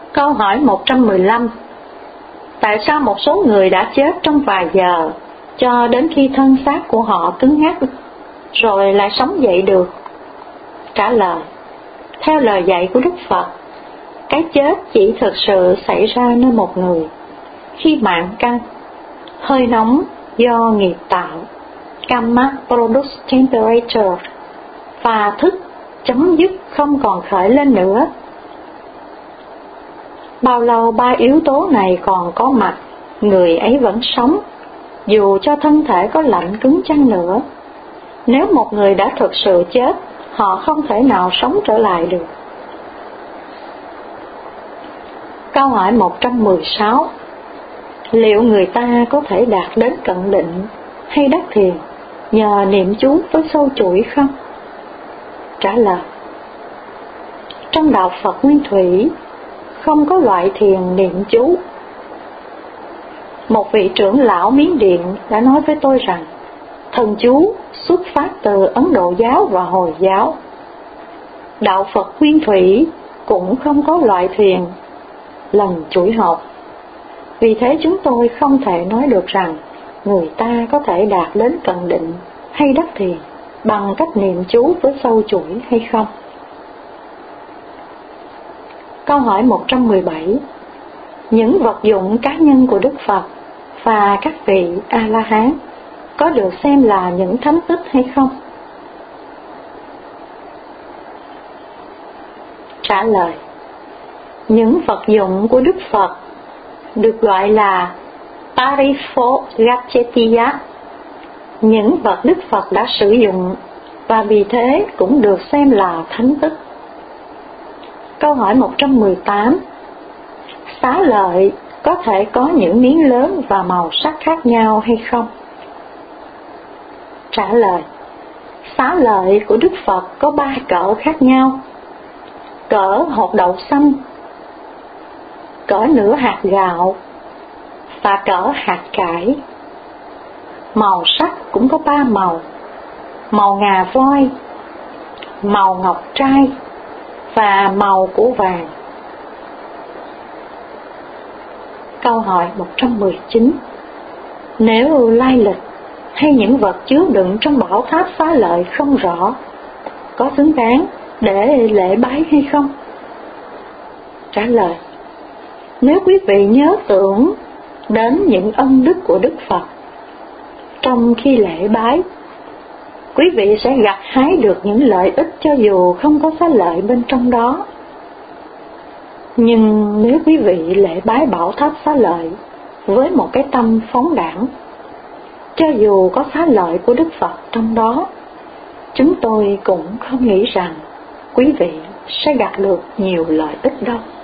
Câu hỏi 115. Tại sao một số người đã chết trong vài giờ cho đến khi thân xác của họ cứng ngắc rồi lại sống dậy được? Trả lời: theo lời dạy của Đức Phật, cái chết chỉ thực sự xảy ra nơi một người khi mạng căn, hơi nóng do nghiệp tạo, Karma Produce Temperature, và thức chấm dứt không còn khởi lên nữa. Bao lâu ba yếu tố này còn có mặt, người ấy vẫn sống, dù cho thân thể có lạnh cứng chăng nữa. Nếu một người đã thực sự chết, họ không thể nào sống trở lại được. Câu hỏi 116. Liệu người ta có thể đạt đến cận định hay đắc thiền nhờ niệm chú với sâu chuỗi không? Trả lời: trong đạo Phật Nguyên Thủy không có loại thiền niệm chú. Một vị trưởng lão Miến Điện đã nói với tôi rằng thần chú xuất phát từ Ấn Độ giáo và Hồi giáo. Đạo Phật Nguyên Thủy cũng không có loại thiền lần chuỗi hộp. Vì thế chúng tôi không thể nói được rằng người ta có thể đạt đến cận định hay đắc thiền bằng cách niệm chú với sâu chuỗi hay không. Câu hỏi 117. Những vật dụng cá nhân của Đức Phật và các vị A-la-hán có được xem là những thánh tích hay không? Trả lời: những vật dụng của Đức Phật được gọi là Paripho-gacchetiya, những vật Đức Phật đã sử dụng, và vì thế cũng được xem là thánh tích. Câu hỏi 118. Xá lợi có thể có những miếng lớn và màu sắc khác nhau hay không? Trả lời: xá lợi của Đức Phật có 3 cỡ khác nhau: cỡ hột đậu xanh, cỡ nửa hạt gạo và cỡ hạt cải. Màu sắc cũng có 3 màu: màu ngà voi, màu ngọc trai và màu của vàng. Câu hỏi 119. Nếu lai lịch hay những vật chứa đựng trong bảo tháp xá lợi không rõ, có xứng đáng để lễ bái hay không? Trả lời: nếu quý vị nhớ tưởng đến những ân đức của Đức Phật trong khi lễ bái, quý vị sẽ gặt hái được những lợi ích cho dù không có xá lợi bên trong đó. Nhưng nếu quý vị lễ bái bảo tháp xá lợi với một cái tâm phóng đãng, cho dù có xá lợi của Đức Phật trong đó, chúng tôi cũng không nghĩ rằng quý vị sẽ gặt được nhiều lợi ích đâu.